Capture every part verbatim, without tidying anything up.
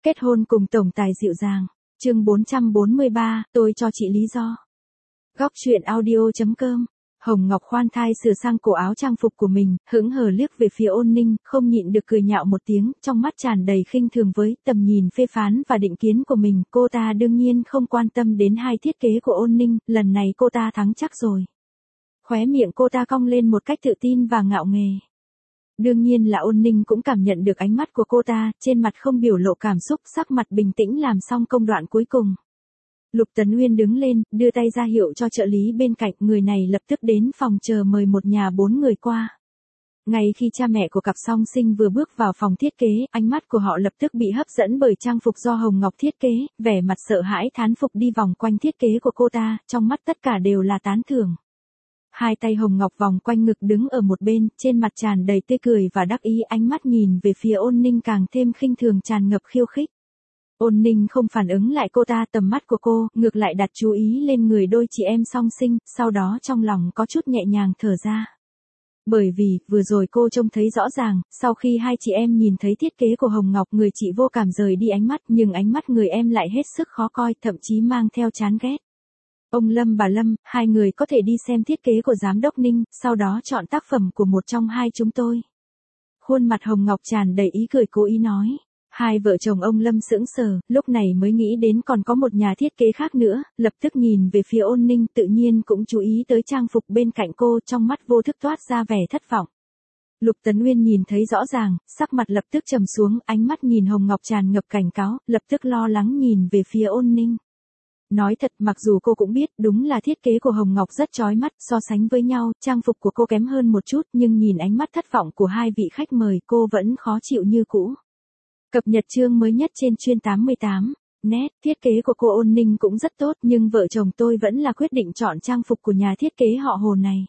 Kết hôn cùng tổng tài dịu dàng. Chương bốn trăm bốn mươi ba, tôi cho chị lý do. Góc truyện audio chấm com. Hồng Ngọc khoan thai sửa sang cổ áo trang phục của mình, hững hờ liếc về phía Ôn Ninh, không nhịn được cười nhạo một tiếng, trong mắt tràn đầy khinh thường với tầm nhìn phê phán và định kiến của mình. Cô ta đương nhiên không quan tâm đến hai thiết kế của Ôn Ninh, lần này cô ta thắng chắc rồi. Khóe miệng cô ta cong lên một cách tự tin và ngạo nghễ. Đương nhiên là Ôn Ninh cũng cảm nhận được ánh mắt của cô ta, trên mặt không biểu lộ cảm xúc, sắc mặt bình tĩnh làm xong công đoạn cuối cùng. Lục Tấn Uyên đứng lên, đưa tay ra hiệu cho trợ lý bên cạnh, người này lập tức đến phòng chờ mời một nhà bốn người qua. Ngay khi cha mẹ của cặp song sinh vừa bước vào phòng thiết kế, ánh mắt của họ lập tức bị hấp dẫn bởi trang phục do Hồng Ngọc thiết kế, vẻ mặt sợ hãi thán phục đi vòng quanh thiết kế của cô ta, trong mắt tất cả đều là tán thưởng. Hai tay Hồng Ngọc vòng quanh ngực đứng ở một bên, trên mặt tràn đầy tươi cười và đắc ý, ánh mắt nhìn về phía Ôn Ninh càng thêm khinh thường tràn ngập khiêu khích. Ôn Ninh không phản ứng lại cô ta, tầm mắt của cô, ngược lại đặt chú ý lên người đôi chị em song sinh, sau đó trong lòng có chút nhẹ nhàng thở ra. Bởi vì, vừa rồi cô trông thấy rõ ràng, sau khi hai chị em nhìn thấy thiết kế của Hồng Ngọc, người chị vô cảm rời đi ánh mắt, nhưng ánh mắt người em lại hết sức khó coi, thậm chí mang theo chán ghét. Ông Lâm bà Lâm, hai người có thể đi xem thiết kế của giám đốc Ninh, sau đó chọn tác phẩm của một trong hai chúng tôi. Khuôn mặt Hồng Ngọc tràn đầy ý cười cố ý nói. Hai vợ chồng ông Lâm sững sờ, lúc này mới nghĩ đến còn có một nhà thiết kế khác nữa, lập tức nhìn về phía Ôn Ninh, tự nhiên cũng chú ý tới trang phục bên cạnh cô, trong mắt vô thức toát ra vẻ thất vọng. Lục Tấn Uyên nhìn thấy rõ ràng, sắc mặt lập tức trầm xuống, ánh mắt nhìn Hồng Ngọc tràn ngập cảnh cáo, lập tức lo lắng nhìn về phía Ôn Ninh. Nói thật, mặc dù cô cũng biết, đúng là thiết kế của Hồng Ngọc rất chói mắt, so sánh với nhau, trang phục của cô kém hơn một chút, nhưng nhìn ánh mắt thất vọng của hai vị khách mời, cô vẫn khó chịu như cũ. Cập nhật chương mới nhất trên chuyên tám mươi tám. Net, thiết kế của cô Ôn Ninh cũng rất tốt, nhưng vợ chồng tôi vẫn là quyết định chọn trang phục của nhà thiết kế họ Hồ này.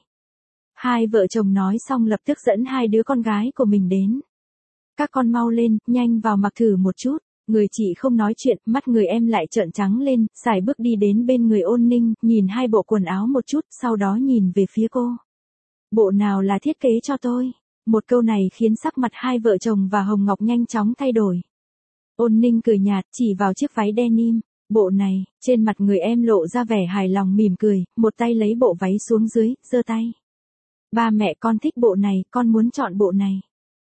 Hai vợ chồng nói xong lập tức dẫn hai đứa con gái của mình đến. Các con mau lên, nhanh vào mặc thử một chút. Người chị không nói chuyện, mắt người em lại trợn trắng lên, sải bước đi đến bên người Ôn Ninh, nhìn hai bộ quần áo một chút, sau đó nhìn về phía cô. Bộ nào là thiết kế cho tôi? Một câu này khiến sắc mặt hai vợ chồng và Hồng Ngọc nhanh chóng thay đổi. Ôn Ninh cười nhạt, chỉ vào chiếc váy denim. Bộ này, trên mặt người em lộ ra vẻ hài lòng mỉm cười, một tay lấy bộ váy xuống dưới, giơ tay. Ba mẹ con thích bộ này, con muốn chọn bộ này.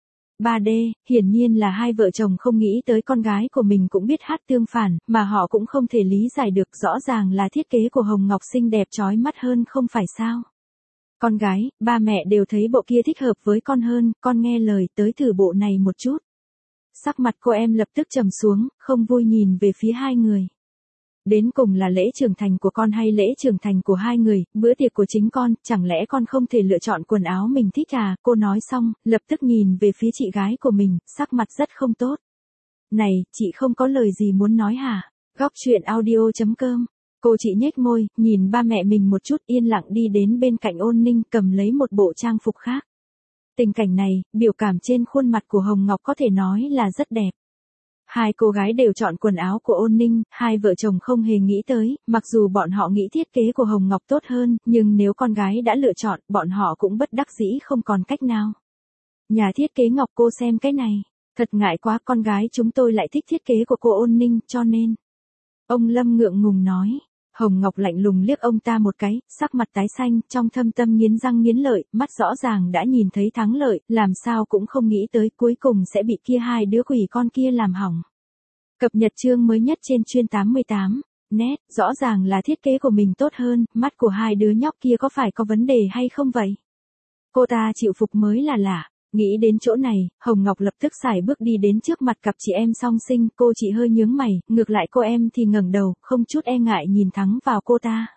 ba D, hiển nhiên là hai vợ chồng không nghĩ tới con gái của mình cũng biết hát tương phản, mà họ cũng không thể lý giải được, rõ ràng là thiết kế của Hồng Ngọc xinh đẹp chói mắt hơn không phải sao. Con gái, ba mẹ đều thấy bộ kia thích hợp với con hơn, con nghe lời tới thử bộ này một chút. Sắc mặt cô em lập tức trầm xuống, không vui nhìn về phía hai người. Đến cùng là lễ trưởng thành của con hay lễ trưởng thành của hai người, bữa tiệc của chính con, chẳng lẽ con không thể lựa chọn quần áo mình thích à? Cô nói xong, lập tức nhìn về phía chị gái của mình, sắc mặt rất không tốt. Này, chị không có lời gì muốn nói hả? Góc truyện audio chấm com. Cô chị nhếch môi, nhìn ba mẹ mình một chút, yên lặng đi đến bên cạnh Ôn Ninh, cầm lấy một bộ trang phục khác. Tình cảnh này, biểu cảm trên khuôn mặt của Hồng Ngọc có thể nói là rất đẹp. Hai cô gái đều chọn quần áo của Ôn Ninh, hai vợ chồng không hề nghĩ tới, mặc dù bọn họ nghĩ thiết kế của Hồng Ngọc tốt hơn, nhưng nếu con gái đã lựa chọn, bọn họ cũng bất đắc dĩ không còn cách nào. Nhà thiết kế Ngọc, cô xem cái này, thật ngại quá, con gái chúng tôi lại thích thiết kế của cô Ôn Ninh, cho nên. Ông Lâm ngượng ngùng nói. Hồng Ngọc lạnh lùng liếc ông ta một cái, sắc mặt tái xanh, trong thâm tâm nghiến răng nghiến lợi, mắt rõ ràng đã nhìn thấy thắng lợi, làm sao cũng không nghĩ tới cuối cùng sẽ bị kia hai đứa quỷ con kia làm hỏng. Cập nhật chương mới nhất trên chuyên tám mươi tám. Net, rõ ràng là thiết kế của mình tốt hơn, mắt của hai đứa nhóc kia có phải có vấn đề hay không vậy? Cô ta chịu phục mới là lạ. Nghĩ đến chỗ này, Hồng Ngọc lập tức sải bước đi đến trước mặt cặp chị em song sinh, cô chị hơi nhướng mày, ngược lại cô em thì ngẩng đầu, không chút e ngại nhìn thẳng vào cô ta.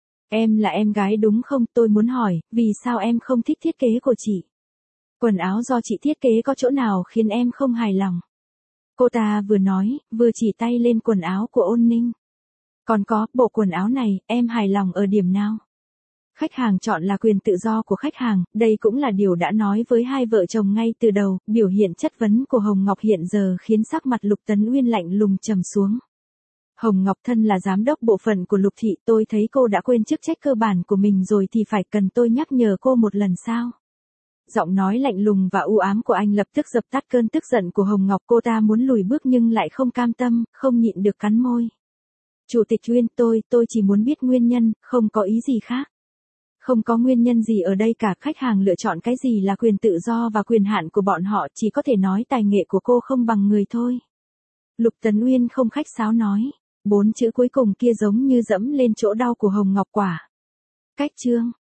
Em là em gái đúng không? Tôi muốn hỏi, vì sao em không thích thiết kế của chị? Quần áo do chị thiết kế có chỗ nào khiến em không hài lòng? Cô ta vừa nói, vừa chỉ tay lên quần áo của Ôn Ninh. Còn có, bộ quần áo này, em hài lòng ở điểm nào? Khách hàng chọn là quyền tự do của khách hàng, đây cũng là điều đã nói với hai vợ chồng ngay từ đầu, biểu hiện chất vấn của Hồng Ngọc hiện giờ khiến sắc mặt Lục Tấn Uyên lạnh lùng trầm xuống. Hồng Ngọc thân là giám đốc bộ phận của Lục Thị, tôi thấy cô đã quên chức trách cơ bản của mình rồi thì phải cần tôi nhắc nhở cô một lần sao? Giọng nói lạnh lùng và u ám của anh lập tức dập tắt cơn tức giận của Hồng Ngọc, cô ta muốn lùi bước nhưng lại không cam tâm, không nhịn được cắn môi. Chủ tịch Uyên, tôi, tôi chỉ muốn biết nguyên nhân, không có ý gì khác. Không có nguyên nhân gì ở đây cả, khách hàng lựa chọn cái gì là quyền tự do và quyền hạn của bọn họ, chỉ có thể nói tài nghệ của cô không bằng người thôi. Lục Tấn Uyên không khách sáo nói, bốn chữ cuối cùng kia giống như dẫm lên chỗ đau của Hồng Ngọc quả. Cách chương